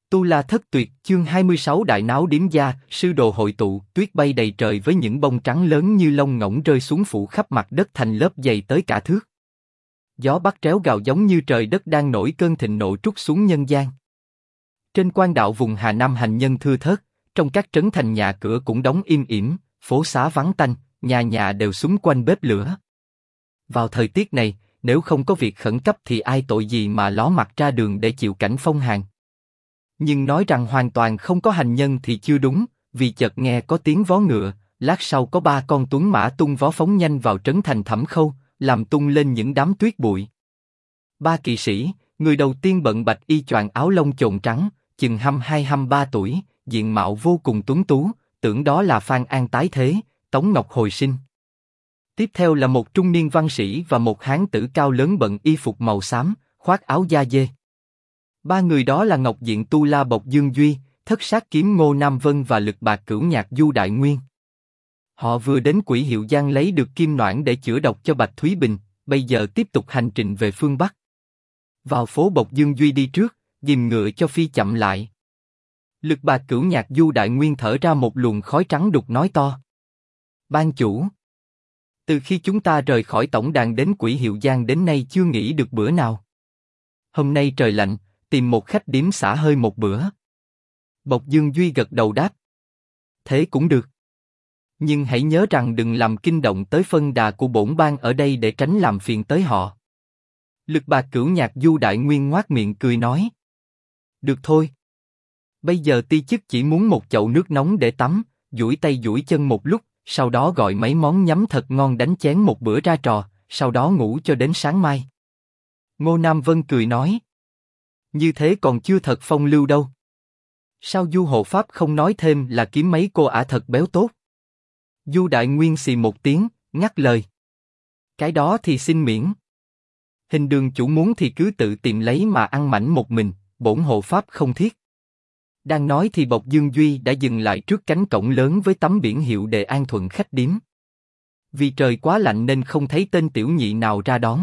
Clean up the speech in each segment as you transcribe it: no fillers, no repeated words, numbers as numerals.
Tu La Thất Tuyệt, chương 26 đại náo điếm gia, sư đồ hội tụ, tuyết bay đầy trời với những bông trắng lớn như lông ngỗng rơi xuống phủ khắp mặt đất thành lớp dày tới cả thước. Gió bắc réo gào giống như trời đất đang nổi cơn thịnh nộ trút xuống nhân gian. Trên quan đạo vùng Hà Nam hành nhân thưa thớt, trong các trấn thành nhà cửa cũng đóng im ỉm, phố xá vắng tanh, nhà nhà đều xung quanh bếp lửa. Vào thời tiết này, nếu không có việc khẩn cấp thì ai tội gì mà ló mặt ra đường để chịu cảnh phong hàn. Nhưng nói rằng hoàn toàn không có hành nhân thì chưa đúng, vì chợt nghe có tiếng vó ngựa, lát sau có 3 con tuấn mã tung vó phóng nhanh vào trấn thành Thẩm Khâu, làm tung lên những đám tuyết bụi. 3 kỵ sĩ, người đầu tiên bận bạch y choàng áo lông chồn trắng, chừng 22-23 tuổi, diện mạo vô cùng tuấn tú, tưởng đó là Phan An tái thế, Tống Ngọc hồi sinh. Tiếp theo là một trung niên văn sĩ và một hán tử cao lớn bận y phục màu xám, khoác áo da dê. 3 người đó là Ngọc Diện Tu La Bộc Dương Duy, Thất Sát Kiếm Ngô Nam Vân và Lực Bạc Cửu Nhạc Du Đại Nguyên. Họ vừa đến Quỷ Hiệu Giang lấy được kim noãn để chữa độc cho Bạch Thúy Bình, bây giờ tiếp tục hành trình về phương Bắc. Vào phố Bộc Dương Duy đi trước, ghìm ngựa cho phi chậm lại. Lực Bạc Cửu Nhạc Du Đại Nguyên thở ra một luồng khói trắng đục nói to: Ban chủ, từ khi chúng ta rời khỏi tổng đàn đến Quỷ Hiệu Giang đến nay chưa nghỉ được bữa nào. Hôm nay trời lạnh, tìm một khách điếm xả hơi một bữa. Bộc Dương Duy gật đầu đáp: Thế cũng được. Nhưng hãy nhớ rằng đừng làm kinh động tới phân đà của bổn bang ở đây để tránh làm phiền tới họ. Lực Bạc Cửu Nhạc Du Đại Nguyên ngoác miệng cười nói: Được thôi. Bây giờ ti chức chỉ muốn một chậu nước nóng để tắm, duỗi tay duỗi chân một lúc, sau đó gọi mấy món nhắm thật ngon đánh chén một bữa ra trò, sau đó ngủ cho đến sáng mai. Ngô Nam Vân cười nói: Như thế còn chưa thật phong lưu đâu. Sao Du hộ pháp không nói thêm là kiếm mấy cô ả thật béo tốt? Du Đại Nguyên xì một tiếng, ngắt lời: Cái đó thì xin miễn. Hình đường chủ muốn thì cứ tự tìm lấy mà ăn mảnh một mình, bổn hộ pháp không thiết. Đang nói thì Bộc Dương Duy đã dừng lại trước cánh cổng lớn với tấm biển hiệu Đề An Thuận khách điếm. Vì trời quá lạnh nên không thấy tên tiểu nhị nào ra đón.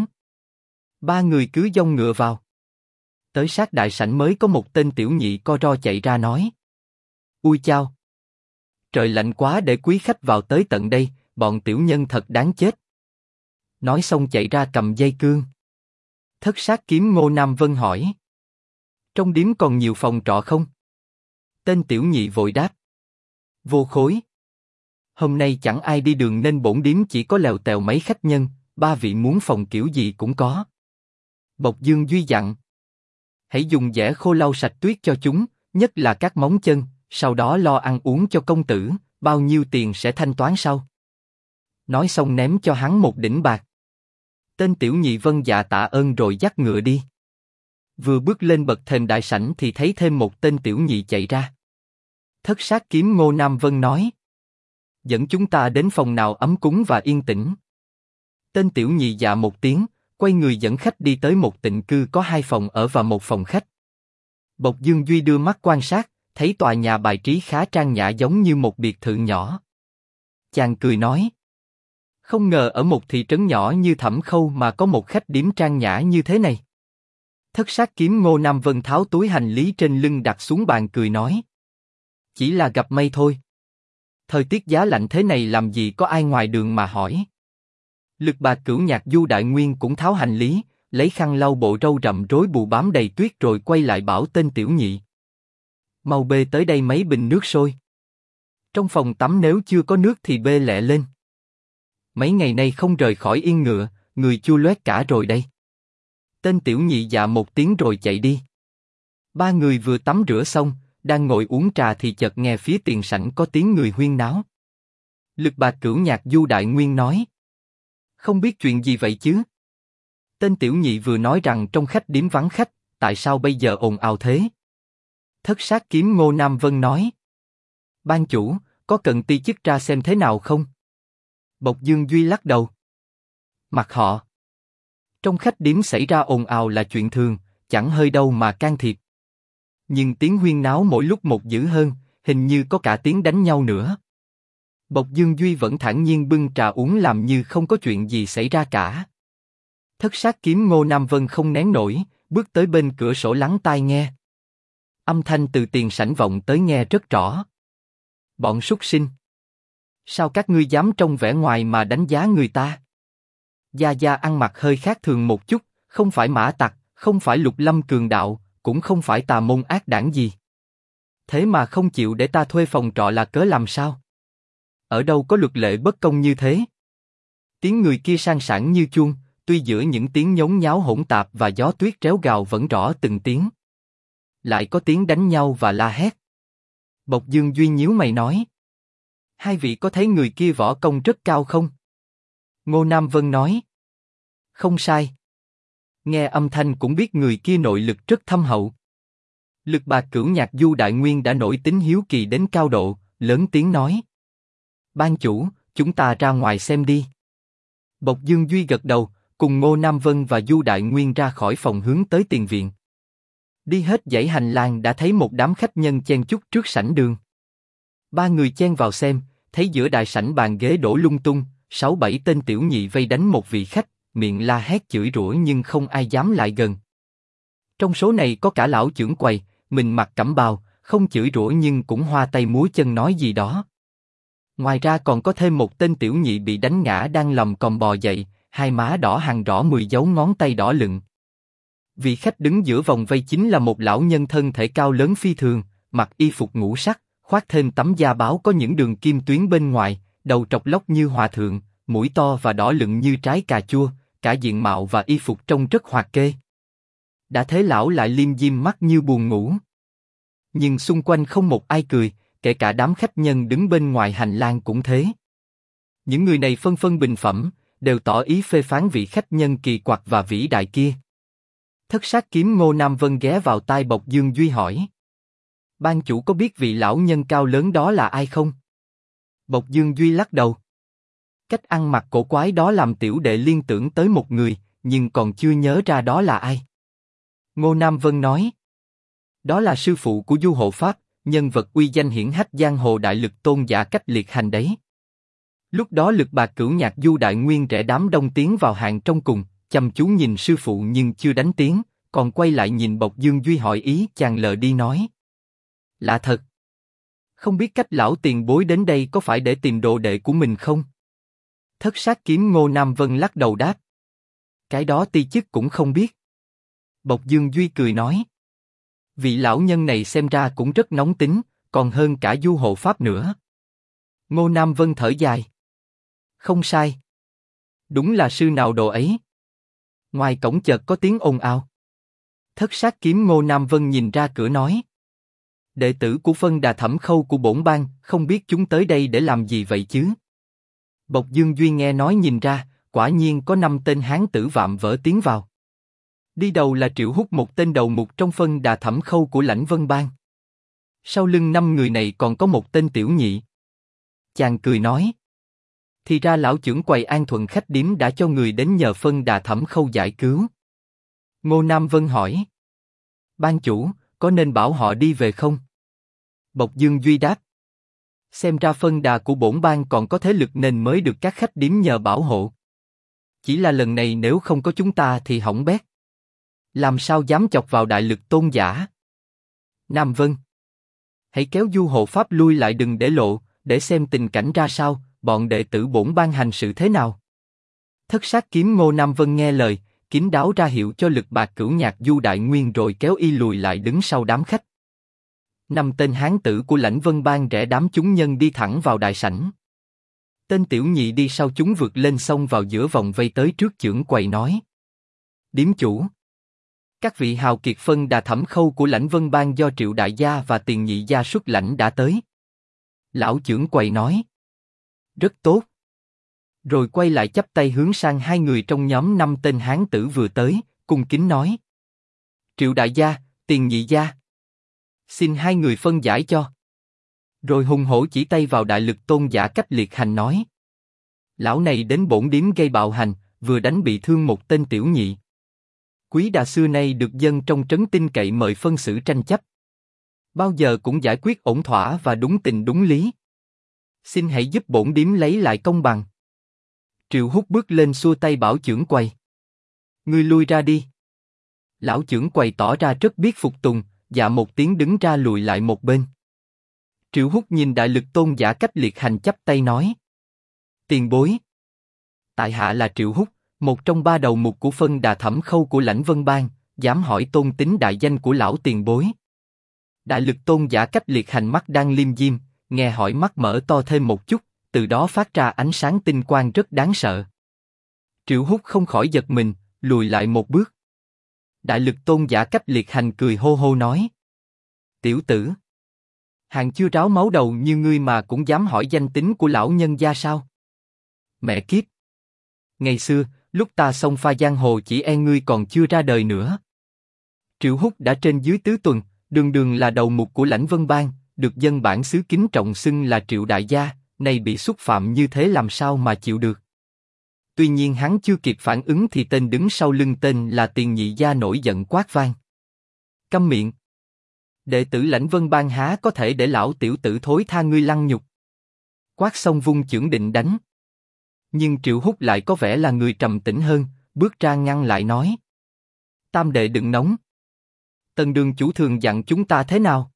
3 người cứ dông ngựa vào. Tới sát đại sảnh mới có một tên tiểu nhị co ro chạy ra nói: Ui chao! Trời lạnh quá để quý khách vào tới tận đây, bọn tiểu nhân thật đáng chết. Nói xong chạy ra cầm dây cương. Thất Sát Kiếm Ngô Nam Vân hỏi: Trong điếm còn nhiều phòng trọ không? Tên tiểu nhị vội đáp: Vô khối. Hôm nay chẳng ai đi đường nên bổn điếm chỉ có lèo tèo mấy khách nhân, 3 vị muốn phòng kiểu gì cũng có. Bộc Dương Duy dặn: Hãy dùng giẻ khô lau sạch tuyết cho chúng, nhất là các móng chân, sau đó lo ăn uống cho công tử, bao nhiêu tiền sẽ thanh toán sau. Nói xong ném cho hắn một đỉnh bạc. Tên tiểu nhị vâng dạ tạ ơn rồi dắt ngựa đi. Vừa bước lên bậc thềm đại sảnh thì thấy thêm một tên tiểu nhị chạy ra. Thất Sát Kiếm Ngô Nam Vân nói: Dẫn chúng ta đến phòng nào ấm cúng và yên tĩnh. Tên tiểu nhị dạ một tiếng, quay người dẫn khách đi tới một tịnh cư có 2 phòng ở và một phòng khách. Bộc Dương Duy đưa mắt quan sát, thấy tòa nhà bài trí khá trang nhã giống như một biệt thự nhỏ. Chàng cười nói: Không ngờ ở một thị trấn nhỏ như Thẩm Khâu mà có một khách điếm trang nhã như thế này. Thất Sát Kiếm Ngô Nam Vân tháo túi hành lý trên lưng đặt xuống bàn cười nói: Chỉ là gặp may thôi. Thời tiết giá lạnh thế này làm gì có ai ngoài đường mà hỏi. Lực Bạc Cửu Nhạc Du Đại Nguyên cũng tháo hành lý, lấy khăn lau bộ râu rậm rối bù bám đầy tuyết rồi quay lại bảo tên tiểu nhị: Mau bê tới đây mấy bình nước sôi. Trong phòng tắm nếu chưa có nước thì bê lẹ lên. Mấy ngày nay không rời khỏi yên ngựa, người chua loét cả rồi đây. Tên tiểu nhị dạ một tiếng rồi chạy đi. 3 người vừa tắm rửa xong, đang ngồi uống trà thì chợt nghe phía tiền sảnh có tiếng người huyên náo. Lực Bạc Cửu Nhạc Du Đại Nguyên nói: Không biết chuyện gì vậy chứ? Tên tiểu nhị vừa nói rằng trong khách điếm vắng khách, tại sao bây giờ ồn ào thế? Thất Sát Kiếm Ngô Nam Vân nói: Ban chủ, có cần ti chức ra xem thế nào không? Bộc Dương Duy lắc đầu: Mặc họ. Trong khách điếm xảy ra ồn ào là chuyện thường, chẳng hơi đâu mà can thiệp. Nhưng tiếng huyên náo mỗi lúc một dữ hơn, hình như có cả tiếng đánh nhau nữa. Bộc Dương Duy vẫn thản nhiên bưng trà uống làm như không có chuyện gì xảy ra cả. Thất Sát Kiếm Ngô Nam Vân không nén nổi, bước tới bên cửa sổ lắng tai nghe. Âm thanh từ tiền sảnh vọng tới nghe rất rõ. Bọn súc sinh! Sao các ngươi dám trông vẻ ngoài mà đánh giá người ta? Gia Gia ăn mặc hơi khác thường một chút, không phải mã tặc, không phải lục lâm cường đạo, cũng không phải tà môn ác đảng gì. Thế mà không chịu để ta thuê phòng trọ là cớ làm sao? Ở đâu có luật lệ bất công như thế? Tiếng người kia sang sảng như chuông, tuy giữa những tiếng nhốn nháo hỗn tạp và gió tuyết réo gào vẫn rõ từng tiếng. Lại có tiếng đánh nhau và la hét. Bộc Dương Duy nhíu mày nói: hai vị có thấy người kia võ công rất cao không? Ngô Nam Vân nói: không sai. Nghe âm thanh cũng biết người kia nội lực rất thâm hậu. Lực Bạc Cửu Nhạc Du Đại Nguyên đã nổi tính hiếu kỳ đến cao độ, lớn tiếng nói: ban chủ, chúng ta ra ngoài xem đi. Bộc Dương Duy gật đầu, cùng Ngô Nam Vân và Du Đại Nguyên ra khỏi phòng hướng tới tiền viện. Đi hết dãy hành lang đã thấy một đám khách nhân chen chúc trước sảnh đường. Ba người chen vào xem, thấy giữa đại sảnh bàn ghế đổ lung tung, 6-7 tên tiểu nhị vây đánh một vị khách, miệng la hét chửi rủa nhưng không ai dám lại gần. Trong số này có cả lão chưởng quầy, mình mặc cẩm bào, không chửi rủa nhưng cũng hoa tay múa chân nói gì đó. Ngoài ra còn có thêm một tên tiểu nhị bị đánh ngã đang lầm còm bò dậy, hai má đỏ hằn rõ 10 dấu ngón tay đỏ lựng. Vị khách đứng giữa vòng vây chính là một lão nhân thân thể cao lớn phi thường, mặc y phục ngũ sắc, khoác thêm tấm da báo có những đường kim tuyến bên ngoài, đầu trọc lóc như hòa thượng, mũi to và đỏ lựng như trái cà chua, cả diện mạo và y phục trông rất hoạt kê. Đã thế lão lại liêm diêm mắt như buồn ngủ. Nhưng xung quanh không một ai cười, kể cả đám khách nhân đứng bên ngoài hành lang cũng thế. Những người này phân phân bình phẩm, đều tỏ ý phê phán vị khách nhân kỳ quặc và vĩ đại kia. Thất sát kiếm Ngô Nam Vân ghé vào tai Bộc Dương Duy hỏi: ban chủ có biết vị lão nhân cao lớn đó là ai không? Bộc Dương Duy lắc đầu. Cách ăn mặc cổ quái đó làm tiểu đệ liên tưởng tới một người, nhưng còn chưa nhớ ra đó là ai. Ngô Nam Vân nói: đó là sư phụ của Du Hộ Pháp, nhân vật uy danh hiển hách giang hồ đại lực tôn giả Cách Liệt Hành đấy. Lúc đó Lực Bạc Cửu Nhạc Du Đại Nguyên rẽ đám đông tiến vào hàng trong cùng, chăm chú nhìn sư phụ nhưng chưa đánh tiếng, còn quay lại nhìn Bộc Dương Duy hỏi ý chàng lờ đi nói: lạ thật. Không biết cách lão tiền bối đến đây có phải để tìm đồ đệ của mình không? Thất sát kiếm Ngô Nam Vân lắc đầu đáp: cái đó ti chức cũng không biết. Bộc Dương Duy cười nói: vị lão nhân này xem ra cũng rất nóng tính, còn hơn cả Du Hộ Pháp nữa. Ngô Nam Vân thở dài: không sai. Đúng là sư nào đồ ấy. Ngoài cổng chợt có tiếng ồn ào. Thất sát kiếm Ngô Nam Vân nhìn ra cửa nói: đệ tử của Phân Đà Thẩm Khâu của bổn bang, không biết chúng tới đây để làm gì vậy chứ? Bộc Dương Duy nghe nói nhìn ra, quả nhiên có 5 tên hán tử vạm vỡ tiến vào. Đi đầu là Triệu Húc, một tên đầu mục trong Phân Đà Thẩm Khâu của Lãnh Vân Bang. Sau lưng 5 người này còn có một tên tiểu nhị. Chàng cười nói: thì ra lão trưởng quầy An Thuận khách điếm đã cho người đến nhờ Phân Đà Thẩm Khâu giải cứu. Ngô Nam Vân hỏi: ban chủ, có nên bảo họ đi về không? Bộc Dương Duy đáp: xem ra Phân Đà của bổn bang còn có thế lực nên mới được các khách điếm nhờ bảo hộ. Chỉ là lần này nếu không có chúng ta thì hỏng bét. Làm sao dám chọc vào đại lực tôn giả? Nam Vân, hãy kéo Du Hộ Pháp lui lại đừng để lộ, để xem tình cảnh ra sao, bọn đệ tử bổn bang hành sự thế nào. Thất sát kiếm Ngô Nam Vân nghe lời, kín đáo ra hiệu cho Lực Bạc Cửu Nhạc Du Đại Nguyên rồi kéo y lùi lại đứng sau đám khách. 5 tên hán tử của Lãnh Vân Bang rẽ đám chúng nhân đi thẳng vào đại sảnh. Tên tiểu nhị đi sau chúng vượt lên xông vào giữa vòng vây tới trước chưởng quầy nói: điếm chủ, các vị hào kiệt Phân Đà Thẩm Khâu của Lãnh Vân Bang do Triệu đại gia và Tiền nhị gia xuất lãnh đã tới. Lão chưởng quầy nói: rất tốt. Rồi quay lại chắp tay hướng sang 2 người trong nhóm 5 tên hán tử vừa tới, cung kính nói: Triệu đại gia, Tiền nhị gia, xin 2 người phân giải cho. Rồi hùng hổ chỉ tay vào đại lực tôn giả Cách Liệt Hành nói: lão này đến bổn điếm gây bạo hành, vừa đánh bị thương một tên tiểu nhị. Quý đà xưa nay được dân trong trấn tin cậy mời phân xử tranh chấp, bao giờ cũng giải quyết ổn thỏa và đúng tình đúng lý. Xin hãy giúp bổn điếm lấy lại công bằng. Triệu Húc bước lên xua tay bảo chưởng quầy: ngươi lui ra đi. Lão chưởng quầy tỏ ra rất biết phục tùng, dạ một tiếng đứng ra lùi lại một bên. Triệu Húc nhìn Đại Lực Tôn Giả Cách Liệt Hành chắp tay nói: Tiền bối. Tại hạ là Triệu Húc, một trong ba đầu mục của phân đà thẩm khâu của Lãnh Vân Bang, dám hỏi tôn tính đại danh của lão tiền bối. Đại Lực Tôn Giả Cách Liệt Hành mắt đang liêm diêm, nghe hỏi mắt mở to thêm một chút, từ đó phát ra ánh sáng tinh quang rất đáng sợ. Triệu Húc không khỏi giật mình, lùi lại một bước. Đại Lực Tôn Giả Cách Liệt Hành cười hô hô nói: Tiểu tử, hàng chưa ráo máu đầu như ngươi mà cũng dám hỏi danh tính của lão nhân gia sao? Mẹ kiếp! Ngày xưa, lúc ta xông pha giang hồ chỉ e ngươi còn chưa ra đời nữa. Triệu Húc đã trên dưới tứ tuần, đường đường là đầu mục của Lãnh Vân Bang, được dân bản xứ kính trọng xưng là Triệu đại gia, nay bị xúc phạm như thế làm sao mà chịu được. Tuy nhiên hắn chưa kịp phản ứng thì tên đứng sau lưng tên là Tiền Nhị gia nổi giận quát vang: Câm miệng! Đệ tử Lãnh Vân Bang há có thể để lão tiểu tử thối tha ngươi lăng nhục. Quát xong vung chưởng định đánh. Nhưng Triệu Húc lại có vẻ là người trầm tĩnh hơn, bước ra ngăn lại nói: Tam đệ đừng nóng. Tần đường chủ thường dặn chúng ta thế nào?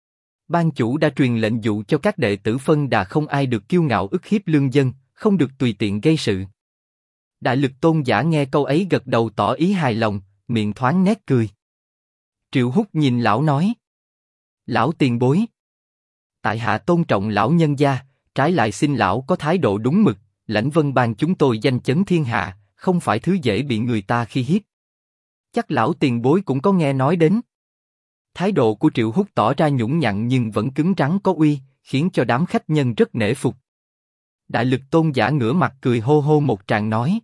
Ban chủ đã truyền lệnh dụ cho các đệ tử phân đà không ai được kiêu ngạo ức hiếp lương dân, không được tùy tiện gây sự. Đại Lực Tôn Giả nghe câu ấy gật đầu tỏ ý hài lòng, miệng thoáng nét cười. Triệu Húc nhìn lão nói: Lão tiền bối, tại hạ tôn trọng lão nhân gia, trái lại xin lão có thái độ đúng mực. Lãnh Vân Bang chúng tôi danh chấn thiên hạ, không phải thứ dễ bị người ta khi hiếp. Chắc lão tiền bối cũng có nghe nói đến. Thái độ của Triệu Húc tỏ ra nhũng nhặn nhưng vẫn cứng rắn có uy, khiến cho đám khách nhân rất nể phục. Đại Lực Tôn Giả ngửa mặt cười hô hô một tràng nói: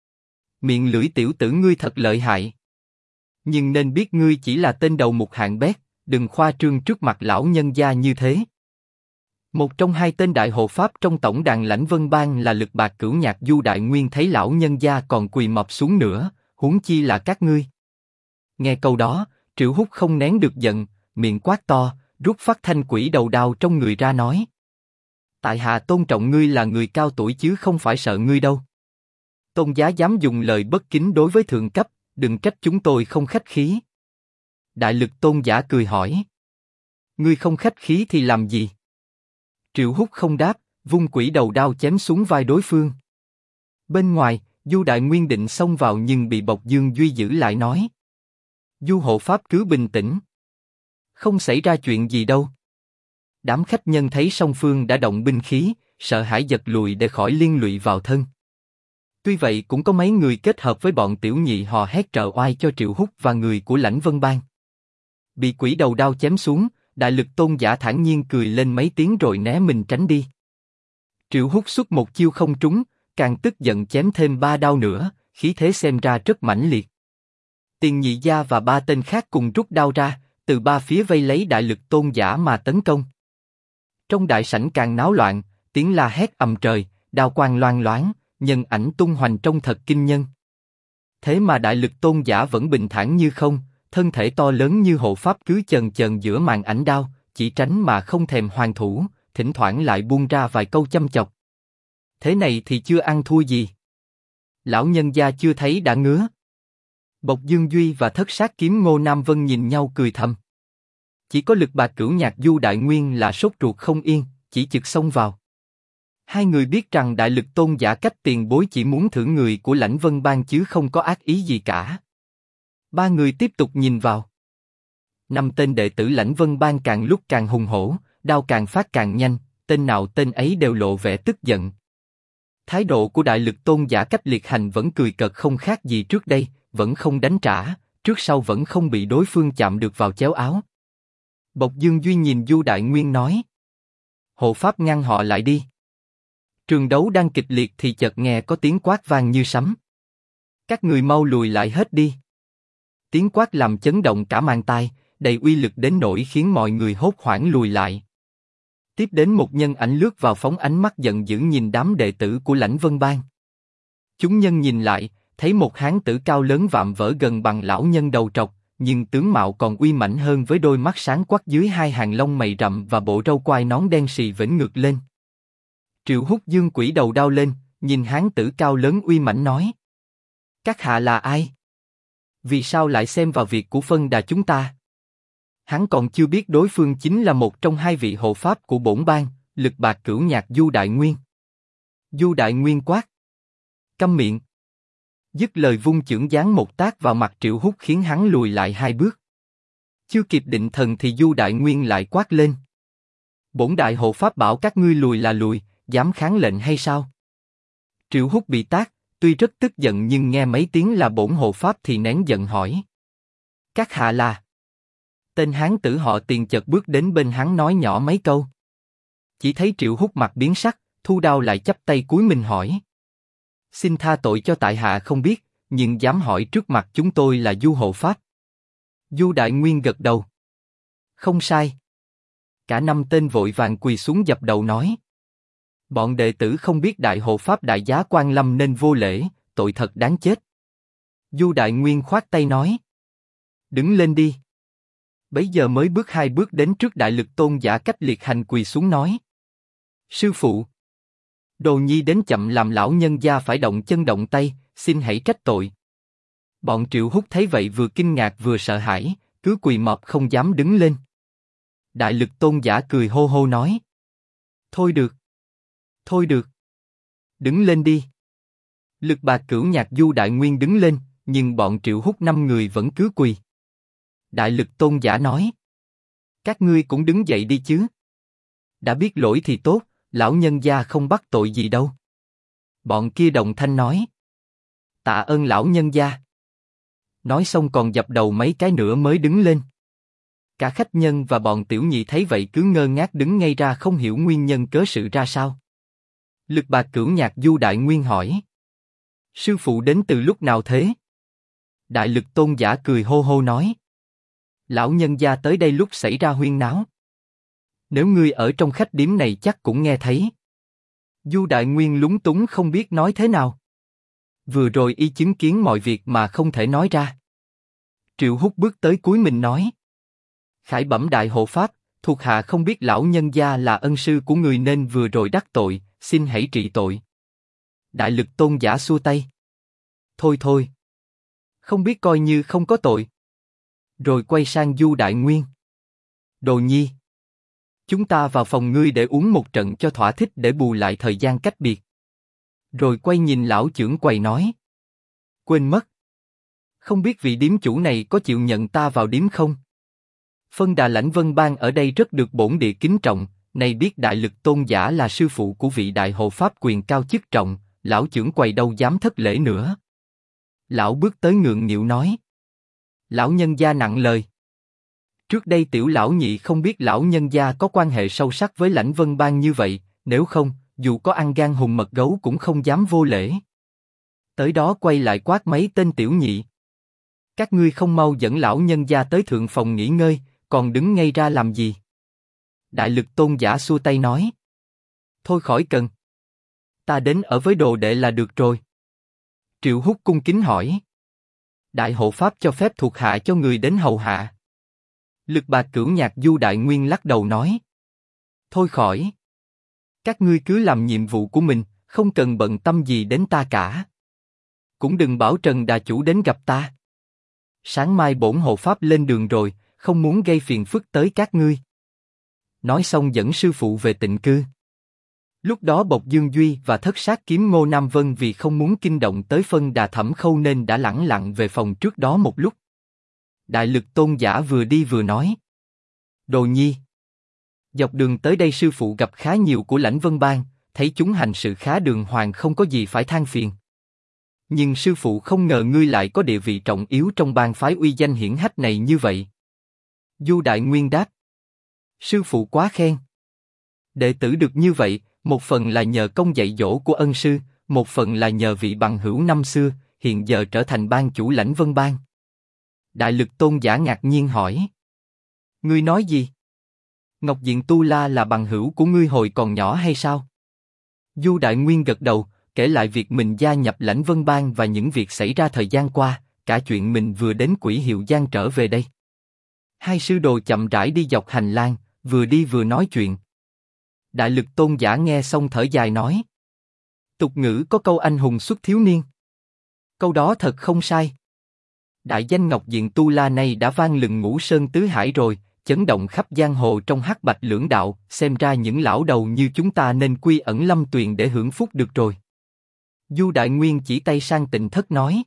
Miệng lưỡi tiểu tử ngươi thật lợi hại. Nhưng nên biết ngươi chỉ là tên đầu mục hạng bét, đừng khoa trương trước mặt lão nhân gia như thế. Một trong hai tên đại hộ pháp trong tổng đàn Lãnh Vân Bang là Lực Bạc Cửu Nhạc Du Đại Nguyên thấy lão nhân gia còn quỳ mọp xuống nữa, huống chi là các ngươi. Nghe câu đó, Triệu Húc không nén được giận, miệng quát to, rút phát thanh quỷ đầu đao trong người ra nói: Tại hạ tôn trọng ngươi là người cao tuổi chứ không phải sợ ngươi đâu. Tôn giá dám dùng lời bất kính đối với thượng cấp, đừng trách chúng tôi không khách khí. Đại Lực Tôn Giả cười hỏi: Ngươi không khách khí thì làm gì? Triệu Húc không đáp, vung quỷ đầu đao chém xuống vai đối phương. Bên ngoài, Du Đại Nguyên định xông vào nhưng bị Bộc Dương Duy giữ lại nói: Du hộ pháp cứ bình tĩnh. Không xảy ra chuyện gì đâu. Đám khách nhân thấy song phương đã động binh khí, sợ hãi giật lùi để khỏi liên lụy vào thân. Tuy vậy cũng có mấy người kết hợp với bọn tiểu nhị hò hét trợ oai cho Triệu Húc và người của Lãnh Vân Bang. Bị quỷ đầu đao chém xuống, Đại Lực Tôn Giả thản nhiên cười lên mấy tiếng rồi né mình tránh đi. Triệu Húc xuất một chiêu không trúng, càng tức giận chém thêm 3 đao nữa, khí thế xem ra rất mãnh liệt. Tiền Nhị gia và 3 tên khác cùng rút đao ra, từ 3 phía vây lấy Đại Lực Tôn Giả mà tấn công. Trong đại sảnh càng náo loạn, tiếng la hét ầm trời, đao quang loang loáng, nhân ảnh tung hoành trông thật kinh nhân. Thế mà Đại Lực Tôn Giả vẫn bình thản như không, thân thể to lớn như hộ pháp cứ chần chần giữa màn ảnh đao, chỉ tránh mà không thèm hoàn thủ, thỉnh thoảng lại buông ra vài câu châm chọc. Thế này thì chưa ăn thua gì. Lão nhân gia chưa thấy đã ngứa. Bộc Dương Duy và Thất Sát Kiếm Ngô Nam Vân nhìn nhau cười thầm. Chỉ có Lực Bạc Cửu Nhạc Du Đại Nguyên là sốt ruột không yên, chỉ chực xông vào. Hai người biết rằng Đại Lực Tôn Giả Cách tiền bối chỉ muốn thử người của Lãnh Vân Bang chứ không có ác ý gì cả. 3 người tiếp tục nhìn vào. 5 tên đệ tử Lãnh Vân Bang càng lúc càng hùng hổ, đao càng phát càng nhanh, tên nào tên ấy đều lộ vẻ tức giận. Thái độ của Đại Lực Tôn Giả Cách Liệt Hành vẫn cười cợt không khác gì trước đây, vẫn không đánh trả, trước sau vẫn không bị đối phương chạm được vào chéo áo. Bộc Dương Duy nhìn Du Đại Nguyên nói: Hộ pháp ngăn họ lại đi. Trường đấu đang kịch liệt thì chợt nghe có tiếng quát vang như sấm. Các người mau lùi lại hết đi. Tiếng quát làm chấn động cả màn tai, đầy uy lực đến nỗi khiến mọi người hốt hoảng lùi lại. Tiếp đến một nhân ảnh lướt vào phóng ánh mắt giận dữ nhìn đám đệ tử của Lãnh Vân Bang. Chúng nhân nhìn lại, thấy một hán tử cao lớn vạm vỡ gần bằng lão nhân đầu trọc, nhưng tướng mạo còn uy mãnh hơn với đôi mắt sáng quắc dưới 2 hàng lông mày rậm và bộ râu quai nón đen sì vểnh ngược lên. Triệu Húc giương quỷ đầu đao lên, nhìn hán tử cao lớn uy mãnh nói: Các hạ là ai? Vì sao lại xem vào việc của phân đà chúng ta? Hắn còn chưa biết đối phương chính là một trong hai vị hộ pháp của bổn bang, Lực Bạc Cửu Nhạc Du Đại Nguyên. Du Đại Nguyên quát. Câm miệng. Dứt lời vung chưởng giáng một tát vào mặt Triệu Húc khiến hắn lùi lại 2 bước. Chưa kịp định thần thì Du Đại Nguyên lại quát lên. Bổn đại hộ pháp bảo các ngươi lùi là lùi, dám kháng lệnh hay sao? Triệu Húc bị tát, tuy rất tức giận nhưng nghe mấy tiếng là bổn hộ pháp thì nén giận hỏi. Các hạ là? Tên hán tử họ Tiền chợt bước đến bên hắn nói nhỏ mấy câu. Chỉ thấy Triệu Húc mặt biến sắc, thu đao lại chắp tay cúi mình hỏi. Xin tha tội cho tại hạ không biết, nhưng dám hỏi trước mặt chúng tôi là Du hộ pháp. Du Đại Nguyên gật đầu. Không sai. Cả 5 tên vội vàng quỳ xuống dập đầu nói. Bọn đệ tử không biết đại hộ pháp đại giá Quan Lâm nên vô lễ, tội thật đáng chết. Du Đại Nguyên khoát tay nói. Đứng lên đi. Bấy giờ mới bước 2 bước đến trước Đại Lực Tôn Giả Cách Liệt hành quỳ xuống nói. Sư phụ. Đồ nhi đến chậm làm lão nhân gia phải động chân động tay, xin hãy trách tội. Bọn Triệu Húc thấy vậy vừa kinh ngạc vừa sợ hãi, cứ quỳ mọp không dám đứng lên. Đại Lực Tôn Giả cười hô hô nói. Thôi được. Thôi được. Đứng lên đi. Lực Bạc Cửu Nhạc Du Đại Nguyên đứng lên, nhưng bọn Triệu Húc 5 người vẫn cứ quỳ. Đại Lực Tôn Giả nói. Các ngươi cũng đứng dậy đi chứ. Đã biết lỗi thì tốt, lão nhân gia không bắt tội gì đâu. Bọn kia đồng thanh nói. Tạ ơn lão nhân gia. Nói xong còn dập đầu mấy cái nữa mới đứng lên. Cả khách nhân và bọn tiểu nhị thấy vậy cứ ngơ ngác đứng ngay ra không hiểu nguyên nhân cớ sự ra sao. Lực Bạc Cửu Nhạc Du Đại Nguyên hỏi. Sư phụ đến từ lúc nào thế? Đại Lực Tôn Giả cười hô hô nói. Lão nhân gia tới đây lúc xảy ra huyên náo. Nếu ngươi ở trong khách điếm này chắc cũng nghe thấy. Du Đại Nguyên lúng túng không biết nói thế nào. Vừa rồi y chứng kiến mọi việc mà không thể nói ra. Triệu Húc bước tới cúi mình nói. Khải bẩm đại hộ pháp, thuộc hạ không biết lão nhân gia là ân sư của người nên vừa rồi đắc tội, xin hãy trị tội. Đại Lực Tôn Giả xua tay. Thôi thôi. Không biết coi như không có tội. Rồi quay sang Du Đại Nguyên. Đồ nhi. Chúng ta vào phòng ngươi để uống một trận cho thỏa thích để bù lại thời gian cách biệt. Rồi quay nhìn lão chưởng quầy nói. Quên mất. Không biết vị điếm chủ này có chịu nhận ta vào điếm không? Phân Đà Lãnh Vân Bang ở đây rất được bổn địa kính trọng, này biết Đại Lực Tôn Giả là sư phụ của vị đại hộ pháp quyền cao chức trọng, lão chưởng quầy đâu dám thất lễ nữa. Lão bước tới ngượng nghịu nói. Lão nhân gia nặng lời. Trước đây tiểu lão nhị không biết lão nhân gia có quan hệ sâu sắc với Lãnh Vân Bang như vậy, nếu không, dù có ăn gan hùm mật gấu cũng không dám vô lễ. Tới đó quay lại quát mấy tên tiểu nhị. Các ngươi không mau dẫn lão nhân gia tới thượng phòng nghỉ ngơi, còn đứng ngay ra làm gì? Đại Lực Tôn Giả xua tay nói. Thôi khỏi cần. Ta đến ở với đồ đệ là được rồi. Triệu Húc cung kính hỏi. Đại hộ pháp cho phép thuộc hạ cho người đến hầu hạ. Lực Bạc Cửu Nhạc Du Đại Nguyên lắc đầu nói. Thôi khỏi. Các ngươi cứ làm nhiệm vụ của mình, không cần bận tâm gì đến ta cả. Cũng đừng bảo Trần Đà Chủ đến gặp ta. Sáng mai bổn hộ pháp lên đường rồi, không muốn gây phiền phức tới các ngươi. Nói xong dẫn sư phụ về tịnh cư. Lúc đó Bộc Dương Duy và Thất Sát Kiếm Ngô Nam Vân vì không muốn kinh động tới Phân Đà Thẩm Khâu nên đã lẳng lặng về phòng trước đó một lúc. Đại Lực Tôn Giả vừa đi vừa nói. Đồ nhi. Dọc đường tới đây sư phụ gặp khá nhiều của Lãnh Vân Bang, thấy chúng hành sự khá đường hoàng không có gì phải than phiền. Nhưng sư phụ không ngờ ngươi lại có địa vị trọng yếu trong bang phái uy danh hiển hách này như vậy. Du Đại Nguyên đáp. Sư phụ quá khen. Đệ tử được như vậy, một phần là nhờ công dạy dỗ của ân sư, một phần là nhờ vị bằng hữu năm xưa, hiện giờ trở thành bang chủ Lãnh Vân Bang. Đại Lực Tôn Giả ngạc nhiên hỏi. Ngươi nói gì? Ngọc Diện Tu La là bằng hữu của ngươi hồi còn nhỏ hay sao? Du Đại Nguyên gật đầu, kể lại việc mình gia nhập Lãnh Vân Bang và những việc xảy ra thời gian qua, cả chuyện mình vừa đến Quỷ Hiệu Giang trở về đây. Hai sư đồ chậm rãi đi dọc hành lang, vừa đi vừa nói chuyện. Đại Lực Tôn Giả nghe xong thở dài nói. Tục ngữ có câu anh hùng xuất thiếu niên. Câu đó thật không sai. Đại danh Ngọc Diện Tu La này đã vang lừng Ngũ Sơn Tứ Hải rồi, chấn động khắp giang hồ trong hắc bạch lưỡng đạo, xem ra những lão đầu như chúng ta nên quy ẩn lâm tuyền để hưởng phúc được rồi. Du Đại Nguyên chỉ tay sang Tịnh Thất nói.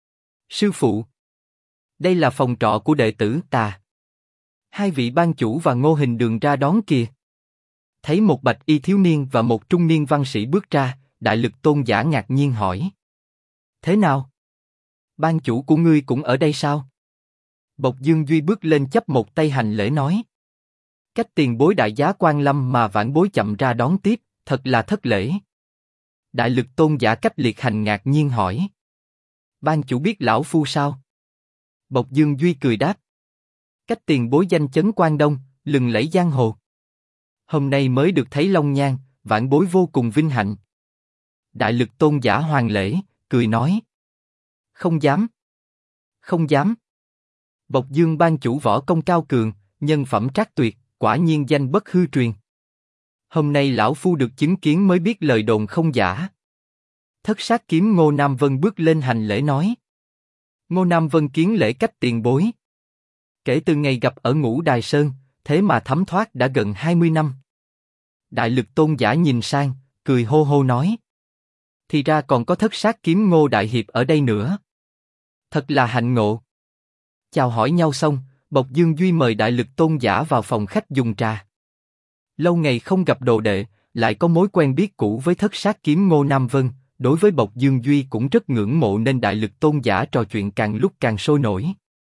Sư phụ, đây là phòng trọ của đệ tử ta. Hai vị ban chủ và Ngô Hình Đường ra đón kìa. Thấy một bạch y thiếu niên và một trung niên văn sĩ bước ra, Đại Lực Tôn giả ngạc nhiên hỏi. Thế nào? Ban chủ của ngươi cũng ở đây sao? Bộc Dương Duy bước lên chắp một tay hành lễ nói. Cách tiền bối đại giá quan lâm mà vãn bối chậm ra đón tiếp, thật là thất lễ. Đại Lực Tôn giả Cách Liệt Hành ngạc nhiên hỏi. Ban chủ biết lão phu sao? Bộc Dương Duy cười đáp. Cách tiền bối danh chấn Quan Đông, lừng lẫy giang hồ. Hôm nay mới được thấy long nhan, vãn bối vô cùng vinh hạnh. Đại Lực Tôn giả hoàn lễ, cười nói. Không dám. Không dám. Bộc Dương ban chủ võ công cao cường, nhân phẩm trác tuyệt, quả nhiên danh bất hư truyền. Hôm nay lão phu được chứng kiến mới biết lời đồn không giả. Thất sát kiếm Ngô Nam Vân bước lên hành lễ nói. Ngô Nam Vân kiến lễ Cách tiền bối. Kể từ ngày gặp ở Ngũ Đài Sơn, thế mà thấm thoát đã gần 20 năm. Đại Lực Tôn giả nhìn sang, cười hô hô nói. Thì ra còn có thất sát kiếm Ngô Đại Hiệp ở đây nữa. Thật là hạnh ngộ. Chào hỏi nhau xong, Bộc Dương Duy mời Đại Lực Tôn giả vào phòng khách dùng trà. Lâu ngày không gặp đồ đệ, lại có mối quen biết cũ với thất sát kiếm Ngô Nam Vân, đối với Bộc Dương Duy cũng rất ngưỡng mộ nên Đại Lực Tôn giả trò chuyện càng lúc càng sôi nổi.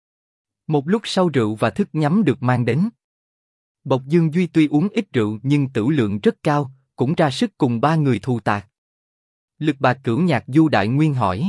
Một lúc sau rượu và thức nhắm được mang đến. Bộc Dương Duy tuy uống ít rượu nhưng tửu lượng rất cao, cũng ra sức cùng ba người thù tạc. Lực Bạc Cửu Nhạc Du Đại Nguyên hỏi.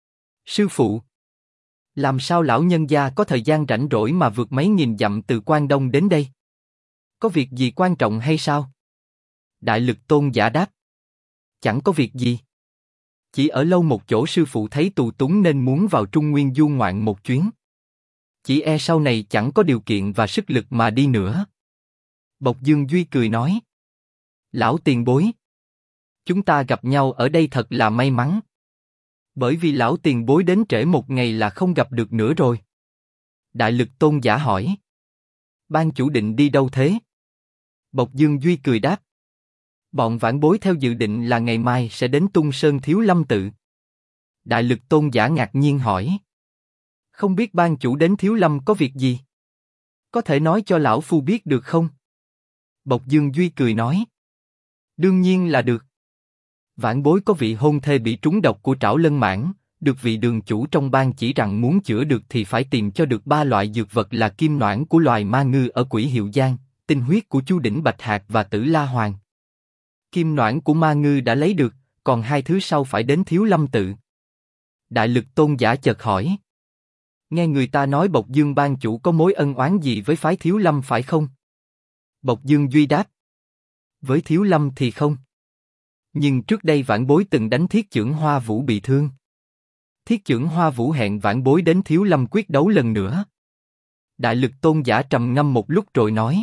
Sư phụ, làm sao lão nhân gia có thời gian rảnh rỗi mà vượt mấy nghìn dặm từ Quan Đông đến đây? Có việc gì quan trọng hay sao? Đại Lực Tôn giả đáp. Chẳng có việc gì. Chỉ ở lâu một chỗ sư phụ thấy tù túng nên muốn vào Trung Nguyên du ngoạn một chuyến. Chỉ e sau này chẳng có điều kiện và sức lực mà đi nữa. Bộc Dương Duy cười nói. Lão tiền bối, chúng ta gặp nhau ở đây thật là may mắn. Bởi vì lão tiền bối đến trễ một ngày là không gặp được nữa rồi. Đại Lực Tôn giả hỏi. Ban chủ định đi đâu thế? Bộc Dương Duy cười đáp. Bọn vãn bối theo dự định là ngày mai sẽ đến Tung Sơn Thiếu Lâm Tự. Đại Lực Tôn giả ngạc nhiên hỏi. Không biết ban chủ đến Thiếu Lâm có việc gì? Có thể nói cho lão phu biết được không? Bộc Dương Duy cười nói. Đương nhiên là được. Vãn bối có vị hôn thê bị trúng độc của Trảo Lân Mãn, được vị đường chủ trong bang chỉ rằng muốn chữa được thì phải tìm cho được 3 loại dược vật là kim noãn của loài ma ngư ở Quỷ Hiệu Giang, tinh huyết của Chu Đỉnh Bạch Hạc và Tử La Hoàng. Kim noãn của ma ngư đã lấy được, còn 2 thứ sau phải đến Thiếu Lâm Tự. Đại Lực Tôn giả chợt hỏi. Nghe người ta nói Bộc Dương ban chủ có mối ân oán gì với phái Thiếu Lâm phải không? Bộc Dương Duy đáp. Với Thiếu Lâm thì không. Nhưng trước đây vãn bối từng đánh Thiết Chưởng Hoa Vũ bị thương. Thiết Chưởng Hoa Vũ hẹn vãn bối đến Thiếu Lâm quyết đấu lần nữa. Đại Lực Tôn giả trầm ngâm một lúc rồi nói.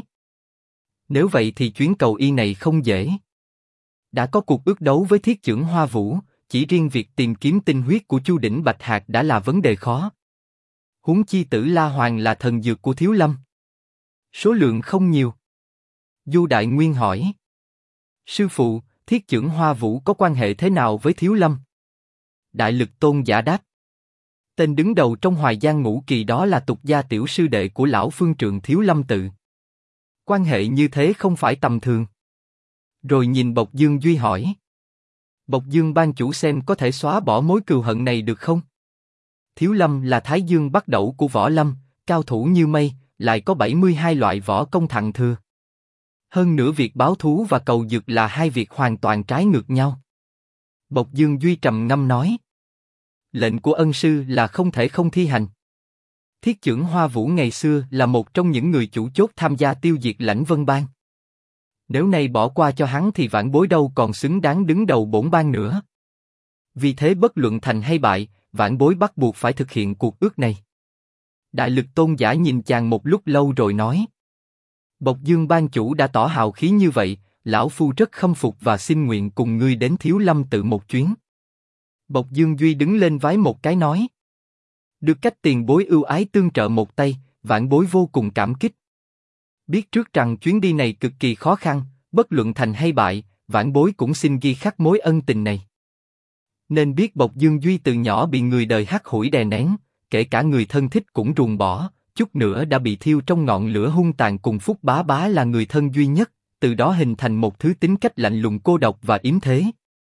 Nếu vậy thì chuyến cầu y này không dễ. Đã có cuộc ước đấu với Thiết Chưởng Hoa Vũ, chỉ riêng việc tìm kiếm tinh huyết của Chu Đỉnh Bạch Hạc đã là vấn đề khó. Huống chi Tử La Hoàng là thần dược của Thiếu Lâm. Số lượng không nhiều. Du Đại Nguyên hỏi. Sư phụ, Thiết Chưởng Hoa Vũ có quan hệ thế nào với Thiếu Lâm? Đại Lực Tôn giả đáp. Tên đứng đầu trong Hoài Giang Ngũ Kỳ đó là tục gia tiểu sư đệ của lão phương trượng Thiếu Lâm Tự. Quan hệ như thế không phải tầm thường. Rồi nhìn Bộc Dương Duy hỏi. Bộc Dương ban chủ xem có thể xóa bỏ mối cừu hận này được không? Thiếu Lâm là Thái Dương Bắt Đẩu của võ lâm, cao thủ như mây, lại có 72 loại võ công thặng thừa. Hơn nữa việc báo thú và cầu dược là hai việc hoàn toàn trái ngược nhau. Bộc Dương Duy trầm ngâm nói. Lệnh của ân sư là không thể không thi hành. Thiết Chưởng Hoa Vũ ngày xưa là một trong những người chủ chốt tham gia tiêu diệt Lãnh Vân Bang. Nếu nay bỏ qua cho hắn thì vãn bối đâu còn xứng đáng đứng đầu bổn bang nữa. Vì thế bất luận thành hay bại, vãn bối bắt buộc phải thực hiện cuộc ước này. Đại Lực Tôn giả nhìn chàng một lúc lâu rồi nói. Bộc Dương ban chủ đã tỏ hào khí như vậy, lão phu rất khâm phục và xin nguyện cùng ngươi đến Thiếu Lâm Tự một chuyến. Bộc Dương Duy đứng lên vái một cái nói. Được cách tiền bối ưu ái tương trợ một tay, vãn bối vô cùng cảm kích. Biết trước rằng chuyến đi này cực kỳ khó khăn, bất luận thành hay bại, vãn bối cũng xin ghi khắc mối ân tình này. Nên biết Bộc Dương Duy từ nhỏ bị người đời hắt hủi đè nén, kể cả người thân thích cũng ruồng bỏ, chút nữa đã bị thiêu trong ngọn lửa hung tàn cùng Phúc Bá Bá là người thân duy nhất, từ đó hình thành một thứ tính cách lạnh lùng cô độc và yếm thế.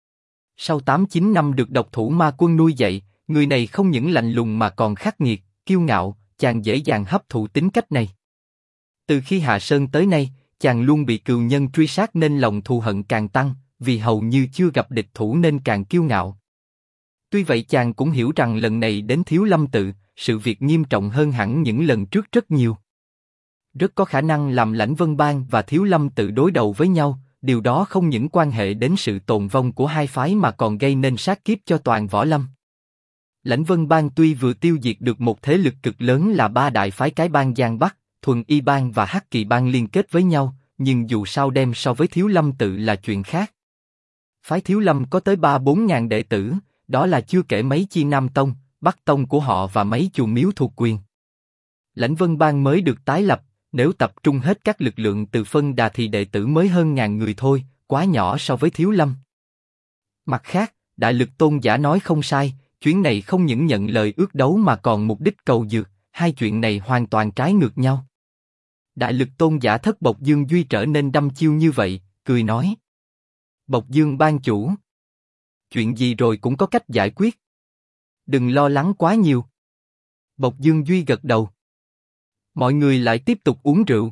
Sau 8-9 năm được độc thủ ma quân nuôi dạy, người này không những lạnh lùng mà còn khắc nghiệt, kiêu ngạo, chàng dễ dàng hấp thụ tính cách này. Từ khi hạ sơn tới nay, chàng luôn bị cừu nhân truy sát nên lòng thù hận càng tăng, vì hầu như chưa gặp địch thủ nên càng kiêu ngạo. Tuy vậy chàng cũng hiểu rằng lần này đến Thiếu Lâm Tự, sự việc nghiêm trọng hơn hẳn những lần trước rất nhiều. Rất có khả năng làm Lãnh Vân Bang và Thiếu Lâm Tự đối đầu với nhau, điều đó không những quan hệ đến sự tồn vong của hai phái mà còn gây nên sát kiếp cho toàn võ lâm. Lãnh Vân Bang tuy vừa tiêu diệt được một thế lực cực lớn là ba đại phái cái bang Giang Bắc, Thuần Y Bang và Hắc Kỳ Bang liên kết với nhau, nhưng dù sao đem so với Thiếu Lâm Tự là chuyện khác. Phái Thiếu Lâm có tới 3-4 ngàn đệ tử, đó là chưa kể mấy chi Nam Tông, Bắc Tông của họ và mấy chùa miếu thuộc quyền. Lãnh Vân Bang mới được tái lập, nếu tập trung hết các lực lượng từ phân đà thì đệ tử mới hơn ngàn người thôi, quá nhỏ so với Thiếu Lâm. Mặt khác, Đại Lực Tôn giả nói không sai, chuyến này không những nhận lời ước đấu mà còn mục đích cầu dược, hai chuyện này hoàn toàn trái ngược nhau. Đại Lực Tôn giả thất Bộc Dương Duy trở nên đăm chiêu như vậy, cười nói: Bộc Dương ban chủ, chuyện gì rồi cũng có cách giải quyết. Đừng lo lắng quá nhiều. Bộc Dương Duy gật đầu. Mọi người lại tiếp tục uống rượu.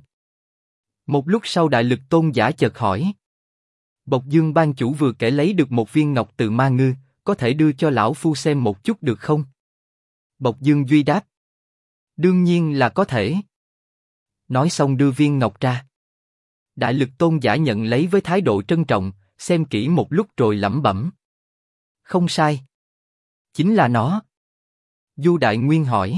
Một lúc sau Đại Lực Tôn giả chợt hỏi: Bộc Dương ban chủ vừa kể lấy được một viên ngọc từ Ma Ngư, có thể đưa cho lão phu xem một chút được không? Bộc Dương Duy đáp: Đương nhiên là có thể. Nói xong đưa viên ngọc ra. Đại Lực Tôn giả nhận lấy với thái độ trân trọng, xem kỹ một lúc rồi lẩm bẩm: Không sai. Chính là nó. Du Đại Nguyên hỏi: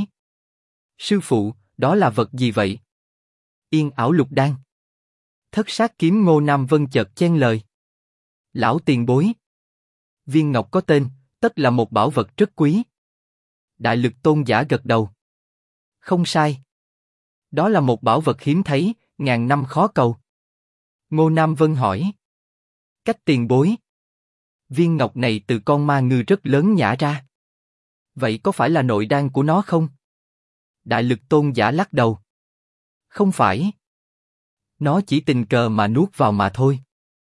Sư phụ, đó là vật gì vậy? Yên ảo lục đan. Thất sát kiếm Ngô Nam Vân chợt chen lời: Lão tiền bối, viên ngọc có tên, tất là một bảo vật rất quý. Đại Lực Tôn giả gật đầu: Không sai. Đó là một bảo vật hiếm thấy, ngàn năm khó cầu. Ngô Nam Vân hỏi: Cách tiền bối, viên ngọc này từ con ma ngư rất lớn nhả ra. Vậy có phải là nội đan của nó không? Đại Lực Tôn giả lắc đầu: Không phải. Nó chỉ tình cờ mà nuốt vào mà thôi.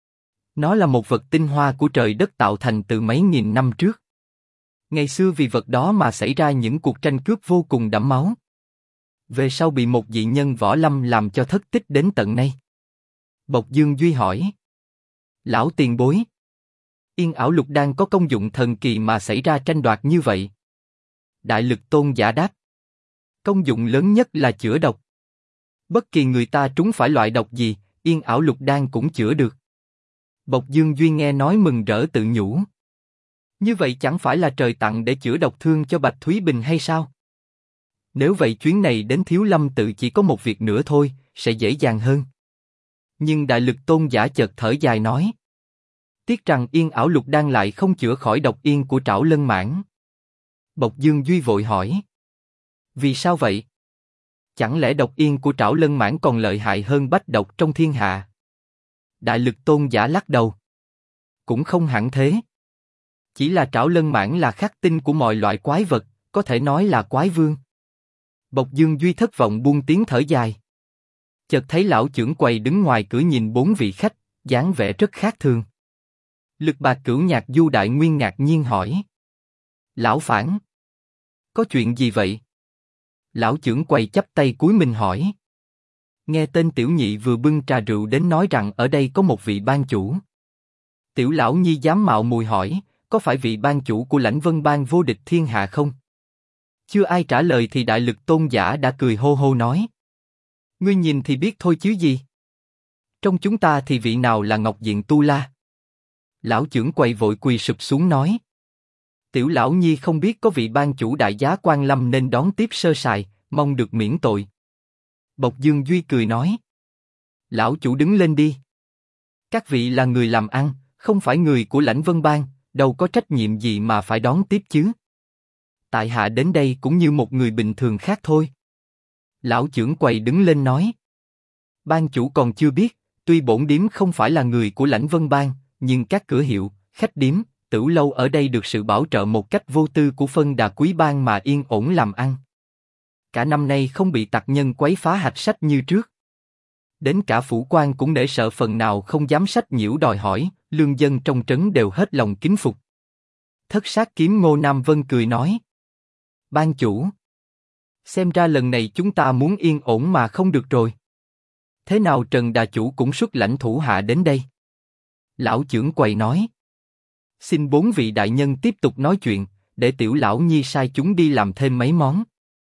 Nó là một vật tinh hoa của trời đất tạo thành từ mấy nghìn năm trước. Ngày xưa vì vật đó mà xảy ra những cuộc tranh cướp vô cùng đẫm máu. Về sau bị một dị nhân võ lâm làm cho thất tích đến tận nay. Bộc Dương Duy hỏi: Lão tiền bối, Yên ảo lục đan có công dụng thần kỳ mà xảy ra tranh đoạt như vậy? Đại Lực Tôn giả đáp: Công dụng lớn nhất là chữa độc. Bất kỳ người ta trúng phải loại độc gì, Yên ảo lục đan cũng chữa được. Bộc Dương Duy nghe nói mừng rỡ tự nhủ: Như vậy chẳng phải là trời tặng để chữa độc thương cho Bạch Thúy Bình hay sao? Nếu vậy chuyến này đến Thiếu Lâm Tự chỉ có một việc nữa thôi, sẽ dễ dàng hơn. Nhưng Đại Lực Tôn giả chợt thở dài nói: Tiếc rằng Yên ảo lục đan lại không chữa khỏi độc yên của Trảo Lân Mãn. Bộc Dương Duy vội hỏi: Vì sao vậy? Chẳng lẽ độc yên của Trảo Lân Mãn còn lợi hại hơn bách độc trong thiên hạ? Đại Lực Tôn giả lắc đầu: Cũng không hẳn thế. Chỉ là Trảo Lân Mãn là khắc tinh của mọi loại quái vật, có thể nói là quái vương. Bộc Dương Duy thất vọng buông tiếng thở dài. Chợt thấy lão trưởng quầy đứng ngoài cửa nhìn bốn vị khách, dáng vẻ rất khác thường. Lực Bạc Cửu Nhạc Du Đại Nguyên ngạc nhiên hỏi: Lão Phản, có chuyện gì vậy? Lão trưởng quầy chắp tay cúi mình hỏi. Nghe tên tiểu nhị vừa bưng trà rượu đến nói rằng ở đây có một vị ban chủ. Tiểu lão nhi dám mạo muội hỏi, có phải vị ban chủ của Lãnh Vân Bang vô địch thiên hạ không? Chưa ai trả lời thì Đại Lực Tôn giả đã cười hô hô nói: Ngươi nhìn thì biết thôi chứ gì. Trong chúng ta thì vị nào là Ngọc Diện Tu La? Lão trưởng quầy vội quỳ sụp xuống nói: Tiểu lão nhi không biết có vị ban chủ đại giá quan lâm nên đón tiếp sơ sài, mong được miễn tội. Bộc Dương Duy cười nói: Lão chủ đứng lên đi. Các vị là người làm ăn, không phải người của Lãnh Vân Bang, đâu có trách nhiệm gì mà phải đón tiếp chứ. Tại hạ đến đây cũng như một người bình thường khác thôi. Lão trưởng quầy đứng lên nói. Ban chủ còn chưa biết, tuy bổn điếm không phải là người của Lãnh Vân Bang, nhưng các cửa hiệu, khách điếm, tửu lâu ở đây được sự bảo trợ một cách vô tư của Phân Đà Quý Bang mà yên ổn làm ăn. Cả năm nay không bị tặc nhân quấy phá hạch sách như trước. Đến cả phủ quan cũng nể sợ phần nào không dám sách nhiễu đòi hỏi, lương dân trong trấn đều hết lòng kính phục. Thất sát kiếm Ngô Nam Vân cười nói: Ban chủ, xem ra lần này chúng ta muốn yên ổn mà không được rồi. Thế nào Trần Đà chủ cũng xuất lãnh thủ hạ đến đây? Lão trưởng quầy nói: Xin bốn vị đại nhân tiếp tục nói chuyện, để tiểu lão nhi sai chúng đi làm thêm mấy món.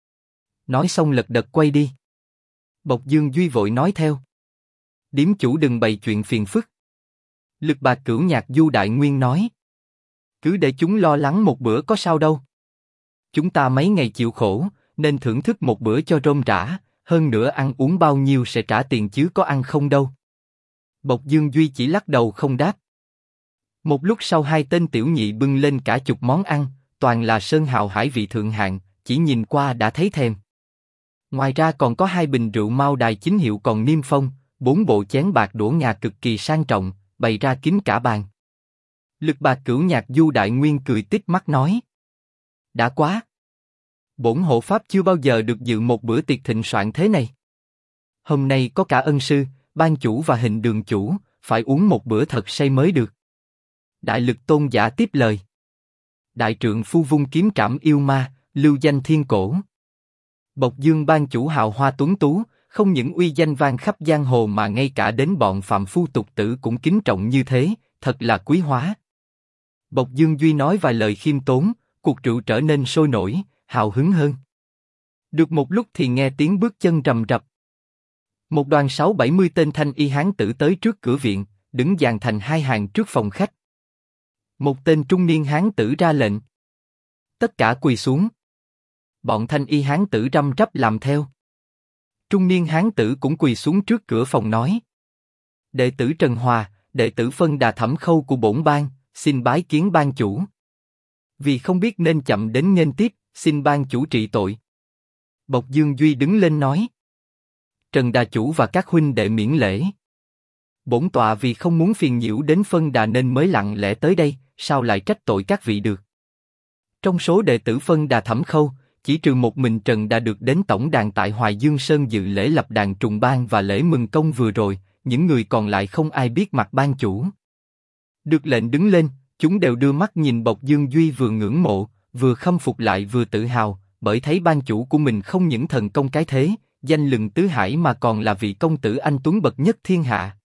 Nói xong lật đật quay đi. Bộc Dương Duy vội nói theo: Điếm chủ đừng bày chuyện phiền phức. Lực Bạc Cửu Nhạc Du Đại Nguyên nói: Cứ để chúng lo lắng một bữa có sao đâu. Chúng ta mấy ngày chịu khổ, nên thưởng thức một bữa cho rôm rã, hơn nữa ăn uống bao nhiêu sẽ trả tiền chứ có ăn không đâu. Bộc Dương Duy chỉ lắc đầu không đáp. Một lúc sau hai tên tiểu nhị bưng lên cả chục món ăn, toàn là sơn hào hải vị thượng hạng, chỉ nhìn qua đã thấy thèm. Ngoài ra còn có 2 bình rượu Mao Đài chính hiệu còn niêm phong, 4 bộ chén bạc đũa ngà cực kỳ sang trọng, bày ra kín cả bàn. Lực Bạc Cửu Nhạc Du Đại Nguyên cười tít mắt nói: Đã quá! Bổn hộ pháp chưa bao giờ được dự một bữa tiệc thịnh soạn thế này. Hôm nay có cả ân sư, ban chủ và hình đường chủ, phải uống một bữa thật say mới được. Đại Lực Tôn giả tiếp lời: Đại trượng phu vung kiếm trảm yêu ma, lưu danh thiên cổ. Bộc Dương ban chủ hào hoa tuấn tú, không những uy danh vang khắp giang hồ mà ngay cả đến bọn phạm phu tục tử cũng kính trọng như thế, thật là quý hóa. Bộc Dương Duy nói vài lời khiêm tốn, cuộc rượu trở nên sôi nổi, hào hứng hơn. Được một lúc thì nghe tiếng bước chân rầm rập. Một đoàn 60-70 tên thanh y hán tử tới trước cửa viện, đứng dàn thành 2 hàng trước phòng khách. Một tên trung niên hán tử ra lệnh: Tất cả quỳ xuống. Bọn thanh y hán tử răm rắp làm theo. Trung niên hán tử cũng quỳ xuống trước cửa phòng nói: Đệ tử Trần Hòa, đệ tử Phân Đà Thẩm Khâu của bổn bang, xin bái kiến ban chủ. Vì không biết nên chậm đến nghênh tiếp, xin ban chủ trị tội. Bộc Dương Duy đứng lên nói: Trần Đà chủ và các huynh đệ miễn lễ. Bổn tọa vì không muốn phiền nhiễu đến Phân Đà nên mới lặng lẽ tới đây, sao lại trách tội các vị được? Trong số đệ tử Phân Đà Thẩm Khâu, chỉ trừ một mình Trần Đà được đến tổng đàn tại Hoài Dương Sơn dự lễ lập đàn trùng ban và lễ mừng công vừa rồi, những người còn lại không ai biết mặt ban chủ. Được lệnh đứng lên, chúng đều đưa mắt nhìn Bộc Dương Duy, vừa ngưỡng mộ, vừa khâm phục lại vừa tự hào, bởi thấy ban chủ của mình không những thần công cái thế, danh lừng tứ hải mà còn là vị công tử anh tuấn bậc nhất thiên hạ.